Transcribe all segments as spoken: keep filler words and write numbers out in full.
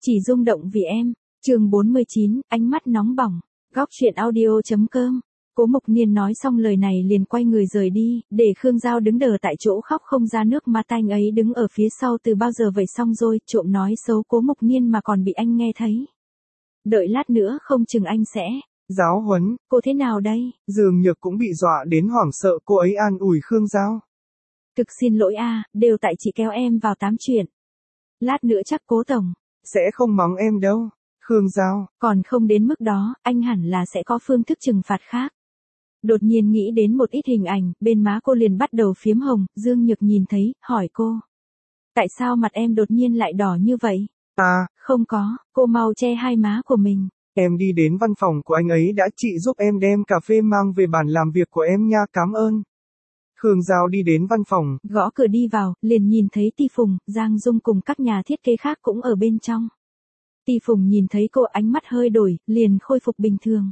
Chỉ rung động vì em. Chương bốn mươi chín, ánh mắt nóng bỏng. Góc truyện audio chấm com. Cố Mộc Niên nói xong lời này liền quay người rời đi, để Khương Giao đứng đờ tại chỗ khóc không ra nước mắt. Anh ấy đứng ở phía sau từ bao giờ vậy, xong rồi trộm nói xấu Cố Mộc Niên mà còn bị anh nghe thấy. Đợi lát nữa không chừng anh sẽ giáo huấn. Cô thế nào đây? Dường Nhược cũng bị dọa đến hoảng sợ, cô ấy an ủi Khương Giao. Thực xin lỗi a, đều tại chị kéo em vào tám chuyện. Lát nữa chắc Cố tổng sẽ không mắng em đâu. Khương Giao, còn không đến mức đó, anh hẳn là sẽ có phương thức trừng phạt khác. Đột nhiên nghĩ đến một ít hình ảnh, bên má cô liền bắt đầu phiếm hồng. Dương Nhược nhìn thấy, hỏi cô. Tại sao mặt em đột nhiên lại đỏ như vậy? À, không có, cô mau che hai má của mình. Em đi đến văn phòng của anh ấy đã, chị giúp em đem cà phê mang về bàn làm việc của em nha, cảm ơn. Khương Giao đi đến văn phòng, gõ cửa đi vào, liền nhìn thấy Ti Phùng, Giang Dung cùng các nhà thiết kế khác cũng ở bên trong. Ti Phùng nhìn thấy cô ánh mắt hơi đổi, liền khôi phục bình thường.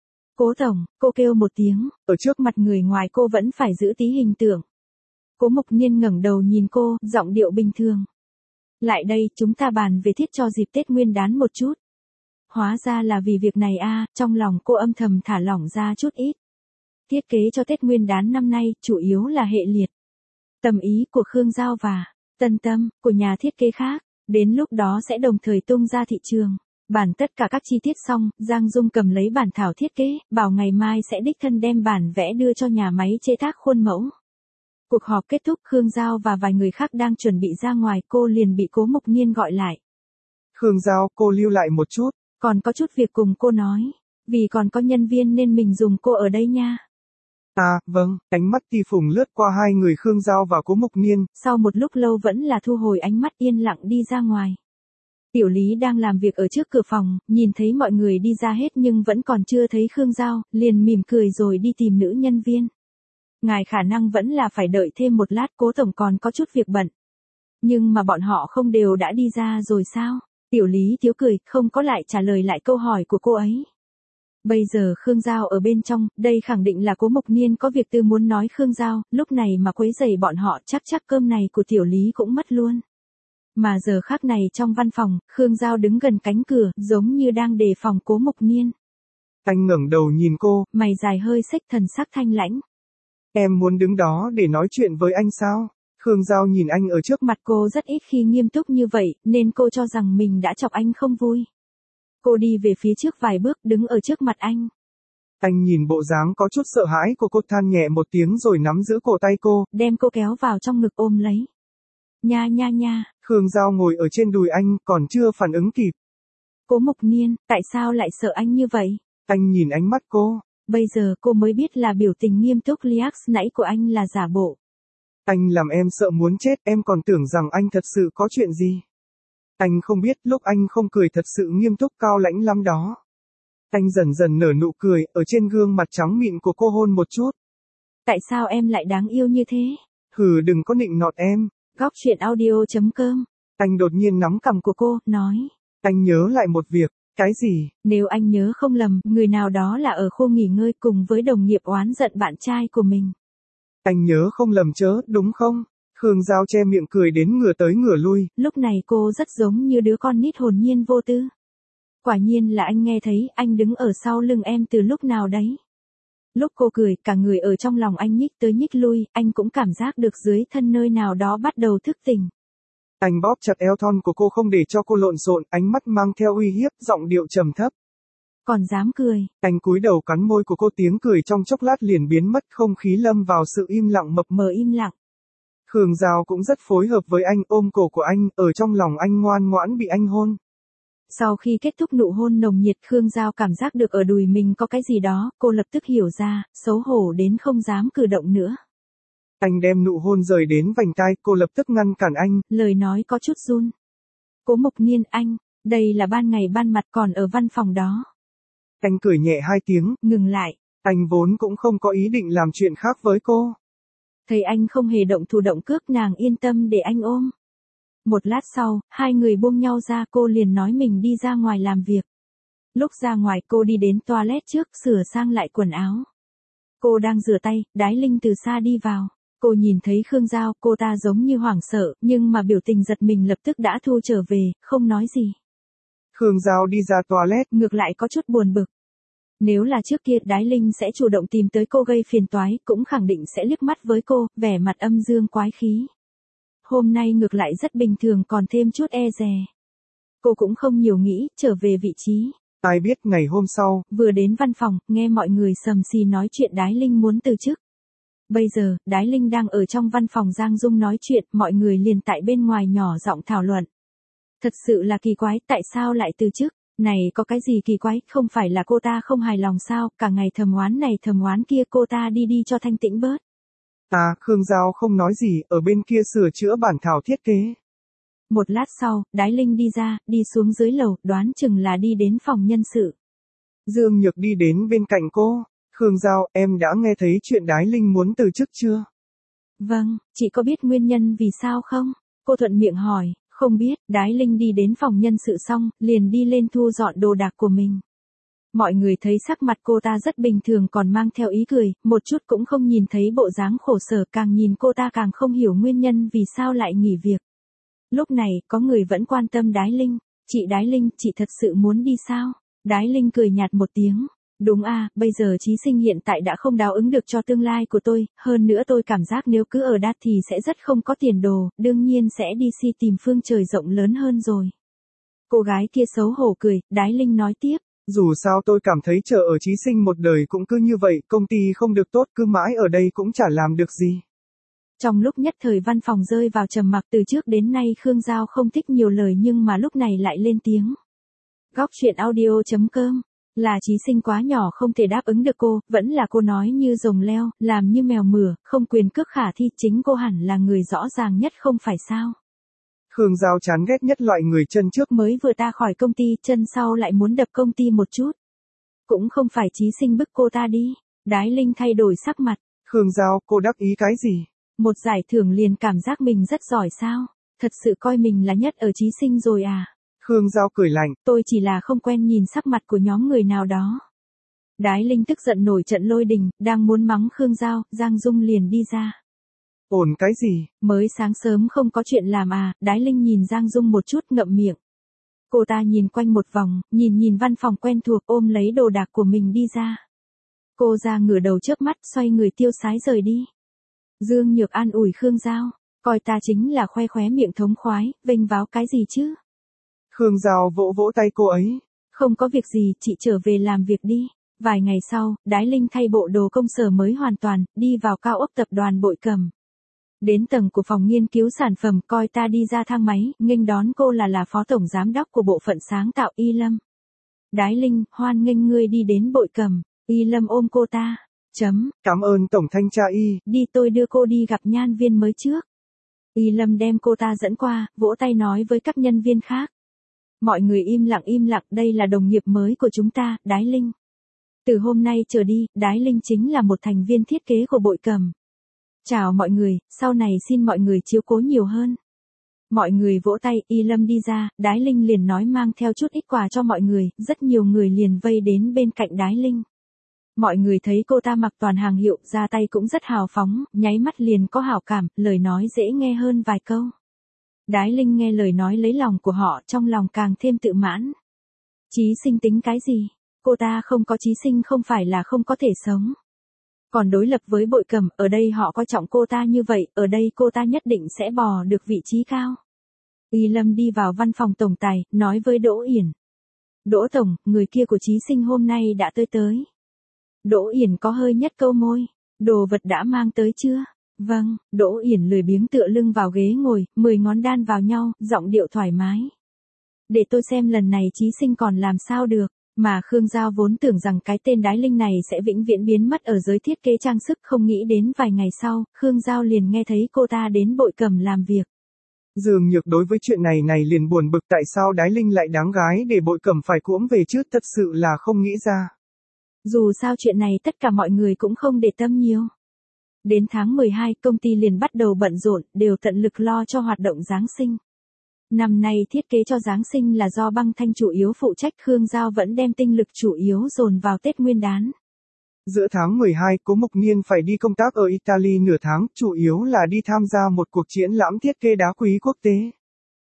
Cố tổng, cô kêu một tiếng, ở trước mặt người ngoài cô vẫn phải giữ tí hình tượng. Cố Mộc Niên ngẩng đầu nhìn cô, giọng điệu bình thường. Lại đây, chúng ta bàn về thiết cho dịp Tết Nguyên đán một chút. Hóa ra là vì việc này a, trong lòng cô âm thầm thả lỏng ra chút ít. Thiết kế cho Tết Nguyên đán năm nay, chủ yếu là hệ liệt. Tầm ý của Khương Giao và Tân Tâm, của nhà thiết kế khác, đến lúc đó sẽ đồng thời tung ra thị trường. Bản tất cả các chi tiết xong, Giang Dung cầm lấy bản thảo thiết kế, bảo ngày mai sẽ đích thân đem bản vẽ đưa cho nhà máy chế tác khuôn mẫu. Cuộc họp kết thúc, Khương Giao và vài người khác đang chuẩn bị ra ngoài, cô liền bị Cố Mộc Niên gọi lại. Khương Giao, cô lưu lại một chút. Còn có chút việc cùng cô nói. Vì còn có nhân viên nên mình dùng cô ở đây nha. À, vâng, ánh mắt Ti Phùng lướt qua hai người Khương Giao và Cố Mộc Niên. Sau một lúc lâu vẫn là thu hồi ánh mắt, yên lặng đi ra ngoài. Tiểu Lý đang làm việc ở trước cửa phòng, nhìn thấy mọi người đi ra hết nhưng vẫn còn chưa thấy Khương Giao, liền mỉm cười rồi đi tìm nữ nhân viên. Ngài khả năng vẫn là phải đợi thêm một lát, Cố tổng còn có chút việc bận. Nhưng mà bọn họ không đều đã đi ra rồi sao? Tiểu Lý thiếu cười, không có lại trả lời lại câu hỏi của cô ấy. Bây giờ Khương Giao ở bên trong, đây khẳng định là Cố Mộc Niên có việc tư muốn nói Khương Giao, lúc này mà quấy rầy bọn họ chắc chắc cơm này của Tiểu Lý cũng mất luôn. Mà giờ khác này trong văn phòng, Khương Giao đứng gần cánh cửa, giống như đang đề phòng Cố Mộc Niên. Anh ngẩng đầu nhìn cô, mày dài hơi xếch, thần sắc thanh lãnh. Em muốn đứng đó để nói chuyện với anh sao? Khương Giao nhìn anh ở trước mặt cô rất ít khi nghiêm túc như vậy, nên cô cho rằng mình đã chọc anh không vui. Cô đi về phía trước vài bước, đứng ở trước mặt anh. Anh nhìn bộ dáng có chút sợ hãi của cô, than nhẹ một tiếng rồi nắm giữ cổ tay cô, đem cô kéo vào trong ngực ôm lấy. Nha nha nha. Khương Giao ngồi ở trên đùi anh, còn chưa phản ứng kịp. Cố Mộc Niên, tại sao lại sợ anh như vậy? Anh nhìn ánh mắt cô. Bây giờ cô mới biết là biểu tình nghiêm túc liax nãy của anh là giả bộ. Anh làm em sợ muốn chết, em còn tưởng rằng anh thật sự có chuyện gì. Anh không biết lúc anh không cười thật sự nghiêm túc cao lãnh lắm đó. Anh dần dần nở nụ cười, ở trên gương mặt trắng mịn của cô hôn một chút. Tại sao em lại đáng yêu như thế? Hừ, đừng có nịnh nọt em. Góc truyện audio chấm com. Anh đột nhiên nắm cằm của cô, nói. Anh nhớ lại một việc. Cái gì? Nếu anh nhớ không lầm, người nào đó là ở khu nghỉ ngơi cùng với đồng nghiệp oán giận bạn trai của mình. Anh nhớ không lầm chớ, đúng không? Khương Giao che miệng cười đến ngửa tới ngửa lui. Lúc này cô rất giống như đứa con nít hồn nhiên vô tư. Quả nhiên là anh nghe thấy, anh đứng ở sau lưng em từ lúc nào đấy. Lúc cô cười, cả người ở trong lòng anh nhích tới nhích lui, anh cũng cảm giác được dưới thân nơi nào đó bắt đầu thức tỉnh. Anh bóp chặt eo thon của cô không để cho cô lộn xộn, ánh mắt mang theo uy hiếp, giọng điệu trầm thấp. Còn dám cười. Anh cúi đầu cắn môi của cô, tiếng cười trong chốc lát liền biến mất, không khí lâm vào sự im lặng mập mờ im lặng. Khương Giao cũng rất phối hợp với anh, ôm cổ của anh, ở trong lòng anh ngoan ngoãn bị anh hôn. Sau khi kết thúc nụ hôn nồng nhiệt, Khương Giao cảm giác được ở đùi mình có cái gì đó, cô lập tức hiểu ra, xấu hổ đến không dám cử động nữa. Anh đem nụ hôn rời đến vành tai, cô lập tức ngăn cản anh. Lời nói có chút run. Cố Mộc Niên, anh, đây là ban ngày ban mặt còn ở văn phòng đó. Anh cười nhẹ hai tiếng, ngừng lại. Anh vốn cũng không có ý định làm chuyện khác với cô. Thấy anh không hề động thủ động cước, nàng yên tâm để anh ôm. Một lát sau, hai người buông nhau ra, cô liền nói mình đi ra ngoài làm việc. Lúc ra ngoài cô đi đến toilet trước, sửa sang lại quần áo. Cô đang rửa tay, Đái Linh từ xa đi vào. Cô nhìn thấy Khương Giao, cô ta giống như hoảng sợ, nhưng mà biểu tình giật mình lập tức đã thu trở về, không nói gì. Khương Giao đi ra toilet, ngược lại có chút buồn bực. Nếu là trước kia Đái Linh sẽ chủ động tìm tới cô gây phiền toái, cũng khẳng định sẽ liếc mắt với cô, vẻ mặt âm dương quái khí. Hôm nay ngược lại rất bình thường còn thêm chút e dè. Cô cũng không nhiều nghĩ, trở về vị trí. Ai biết ngày hôm sau, vừa đến văn phòng, nghe mọi người sầm xì nói chuyện Đái Linh muốn từ chức. Bây giờ, Đái Linh đang ở trong văn phòng Giang Dung nói chuyện, mọi người liền tại bên ngoài nhỏ giọng thảo luận. Thật sự là kỳ quái, tại sao lại từ chức? Này có cái gì kỳ quái, không phải là cô ta không hài lòng sao, cả ngày thầm oán này thầm oán kia, cô ta đi đi cho thanh tĩnh bớt. À, Khương Giao không nói gì, ở bên kia sửa chữa bản thảo thiết kế. Một lát sau, Đái Linh đi ra, đi xuống dưới lầu, đoán chừng là đi đến phòng nhân sự. Dương Nhược đi đến bên cạnh cô. Khương Giao, em đã nghe thấy chuyện Đái Linh muốn từ chức chưa? Vâng, chị có biết nguyên nhân vì sao không? Cô thuận miệng hỏi, không biết. Đái Linh đi đến phòng nhân sự xong, liền đi lên thu dọn đồ đạc của mình. Mọi người thấy sắc mặt cô ta rất bình thường còn mang theo ý cười, một chút cũng không nhìn thấy bộ dáng khổ sở, càng nhìn cô ta càng không hiểu nguyên nhân vì sao lại nghỉ việc. Lúc này, có người vẫn quan tâm Đái Linh. Chị Đái Linh, chị thật sự muốn đi sao? Đái Linh cười nhạt một tiếng. Đúng à, bây giờ trí sinh hiện tại đã không đáp ứng được cho tương lai của tôi, hơn nữa tôi cảm giác nếu cứ ở đát thì sẽ rất không có tiền đồ, đương nhiên sẽ đi si tìm phương trời rộng lớn hơn rồi. Cô gái kia xấu hổ cười, Đái Linh nói tiếp. Dù sao tôi cảm thấy chờ ở trí sinh một đời cũng cứ như vậy, công ty không được tốt cứ mãi ở đây cũng chả làm được gì. Trong lúc nhất thời văn phòng rơi vào trầm mặc, từ trước đến nay Khương Giao không thích nhiều lời nhưng mà lúc này lại lên tiếng. Góc truyện audio chấm com. Là trí sinh quá nhỏ không thể đáp ứng được cô, vẫn là cô nói như rồng leo, làm như mèo mửa, không quyền cước khả thi, chính cô hẳn là người rõ ràng nhất không phải sao. Khương Giao chán ghét nhất loại người chân trước mới vừa ta khỏi công ty, chân sau lại muốn đập công ty một chút. Cũng không phải trí sinh bức cô ta đi. Đái Linh thay đổi sắc mặt. Khương Giao, cô đắc ý cái gì? Một giải thưởng liền cảm giác mình rất giỏi sao? Thật sự coi mình là nhất ở trí sinh rồi à? Khương Giao cười lạnh. Tôi chỉ là không quen nhìn sắc mặt của nhóm người nào đó. Đái Linh tức giận nổi trận lôi đình, đang muốn mắng Khương Giao, Giang Dung liền đi ra. Ổn cái gì? Mới sáng sớm không có chuyện làm à? Đái Linh nhìn Giang Dung một chút ngậm miệng. Cô ta nhìn quanh một vòng, nhìn nhìn văn phòng quen thuộc, ôm lấy đồ đạc của mình đi ra. Cô ra ngửa đầu trước mắt, xoay người tiêu sái rời đi. Dương Nhược an ủi Khương Giao, coi ta chính là khoe khóe miệng thống khoái, vênh váo cái gì chứ? Khương Giao vỗ vỗ tay cô ấy. Không có việc gì, chị trở về làm việc đi. Vài ngày sau, Đái Linh thay bộ đồ công sở mới hoàn toàn, đi vào cao ốc tập đoàn Bội Cầm. Đến tầng của phòng nghiên cứu sản phẩm, coi ta đi ra thang máy, nghênh đón cô là là phó tổng giám đốc của bộ phận sáng tạo Y Lâm. Đái Linh, hoan nghênh ngươi đi đến Bội Cầm. Y Lâm ôm cô ta. Chấm. Cảm ơn tổng thanh tra Y. Đi, tôi đưa cô đi gặp nhan viên mới trước. Y Lâm đem cô ta dẫn qua, vỗ tay nói với các nhân viên khác. Mọi người im lặng im lặng, đây là đồng nghiệp mới của chúng ta, Đái Linh. Từ hôm nay trở đi, Đái Linh chính là một thành viên thiết kế của Bội Cầm. Chào mọi người, sau này xin mọi người chiếu cố nhiều hơn. Mọi người vỗ tay, Y Lâm đi ra, Đái Linh liền nói mang theo chút ít quà cho mọi người, rất nhiều người liền vây đến bên cạnh Đái Linh. Mọi người thấy cô ta mặc toàn hàng hiệu, ra tay cũng rất hào phóng, nháy mắt liền có hảo cảm, lời nói dễ nghe hơn vài câu. Đái Linh nghe lời nói lấy lòng của họ, trong lòng càng thêm tự mãn. Chí sinh tính cái gì? Cô ta không có chí sinh không phải là không có thể sống. Còn đối lập với Bội Cầm, ở đây họ coi trọng cô ta như vậy, ở đây cô ta nhất định sẽ bò được vị trí cao. Y Lâm đi vào văn phòng tổng tài, nói với Đỗ Yển. Đỗ tổng, người kia của chí sinh hôm nay đã tới tới. Đỗ Yển có hơi nhất câu môi. Đồ vật đã mang tới chưa? Vâng, Đỗ Yển lười biếng tựa lưng vào ghế ngồi, mười ngón đan vào nhau, giọng điệu thoải mái. Để tôi xem lần này chí sinh còn làm sao được. Mà Khương Giao vốn tưởng rằng cái tên Đái Linh này sẽ vĩnh viễn biến mất ở giới thiết kế trang sức, không nghĩ đến vài ngày sau, Khương Giao liền nghe thấy cô ta đến Bội Cầm làm việc. Dương Nhược đối với chuyện này này liền buồn bực tại sao Đái Linh lại đáng gái để Bội Cầm phải cuỗm về chứ, thật sự là không nghĩ ra. Dù sao chuyện này tất cả mọi người cũng không để tâm nhiều. Đến tháng mười hai, công ty liền bắt đầu bận rộn, đều tận lực lo cho hoạt động Giáng sinh. Năm nay thiết kế cho Giáng sinh là do Băng Thanh chủ yếu phụ trách, Khương Giao vẫn đem tinh lực chủ yếu dồn vào Tết Nguyên đán. Giữa tháng mười hai, Cố Mục Niên phải đi công tác ở Italy nửa tháng, chủ yếu là đi tham gia một cuộc triển lãm thiết kế đá quý quốc tế.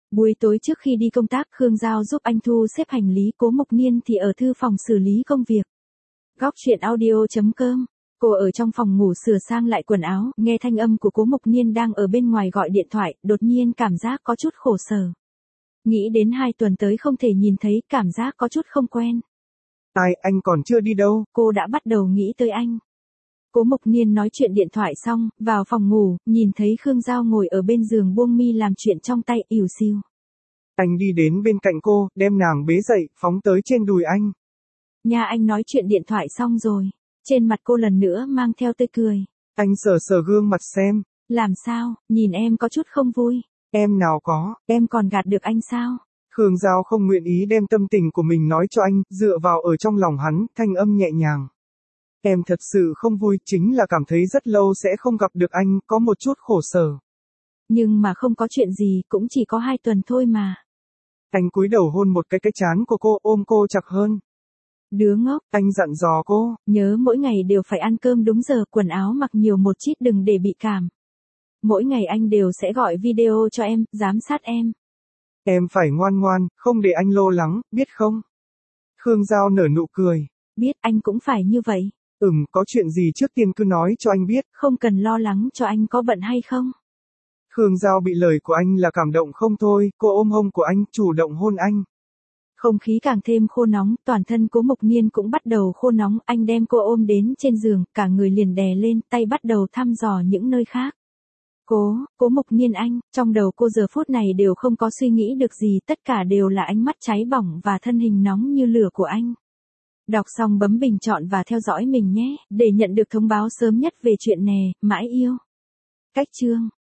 Buổi tối trước khi đi công tác, Khương Giao giúp anh thu xếp hành lý, Cố Mộc Niên thì ở thư phòng xử lý công việc. Góc truyện audio chấm com. Cô ở trong phòng ngủ sửa sang lại quần áo, nghe thanh âm của Cố Mộc Niên đang ở bên ngoài gọi điện thoại, đột nhiên cảm giác có chút khổ sở. Nghĩ đến hai tuần tới không thể nhìn thấy, cảm giác có chút không quen. Ai, anh còn chưa đi đâu? Cô đã bắt đầu nghĩ tới anh. Cố Mộc Niên nói chuyện điện thoại xong, vào phòng ngủ, nhìn thấy Khương Giao ngồi ở bên giường buông mi làm chuyện trong tay, ỉu xìu. Anh đi đến bên cạnh cô, đem nàng bế dậy, phóng tới trên đùi anh. Nhà anh nói chuyện điện thoại xong rồi. Trên mặt cô lần nữa mang theo tươi cười. Anh sờ sờ gương mặt xem. Làm sao, nhìn em có chút không vui. Em nào có. Em còn gạt được anh sao? Khương Giao không nguyện ý đem tâm tình của mình nói cho anh, dựa vào ở trong lòng hắn, thanh âm nhẹ nhàng. Em thật sự không vui, chính là cảm thấy rất lâu sẽ không gặp được anh, có một chút khổ sở. Nhưng mà không có chuyện gì, cũng chỉ có hai tuần thôi mà. Anh cúi đầu hôn một cái cái trán của cô, ôm cô chặt hơn. Đứa ngốc, anh dặn dò cô. Nhớ mỗi ngày đều phải ăn cơm đúng giờ, quần áo mặc nhiều một chút đừng để bị cảm. Mỗi ngày anh đều sẽ gọi video cho em, giám sát em. Em phải ngoan ngoan, không để anh lo lắng, biết không? Khương Giao nở nụ cười. Biết, anh cũng phải như vậy. Ừm, có chuyện gì trước tiên cứ nói cho anh biết. Không cần lo lắng cho anh có bận hay không. Khương Giao bị lời của anh là cảm động không thôi, cô ôm hông của anh, chủ động hôn anh. Không khí càng thêm khô nóng, toàn thân Cố Mộc Niên cũng bắt đầu khô nóng, anh đem cô ôm đến trên giường, cả người liền đè lên, tay bắt đầu thăm dò những nơi khác. Cố, Cố Mộc Niên anh, trong đầu cô giờ phút này đều không có suy nghĩ được gì, tất cả đều là ánh mắt cháy bỏng và thân hình nóng như lửa của anh. Đọc xong bấm bình chọn và theo dõi mình nhé, để nhận được thông báo sớm nhất về chuyện nè, mãi yêu. Cách chương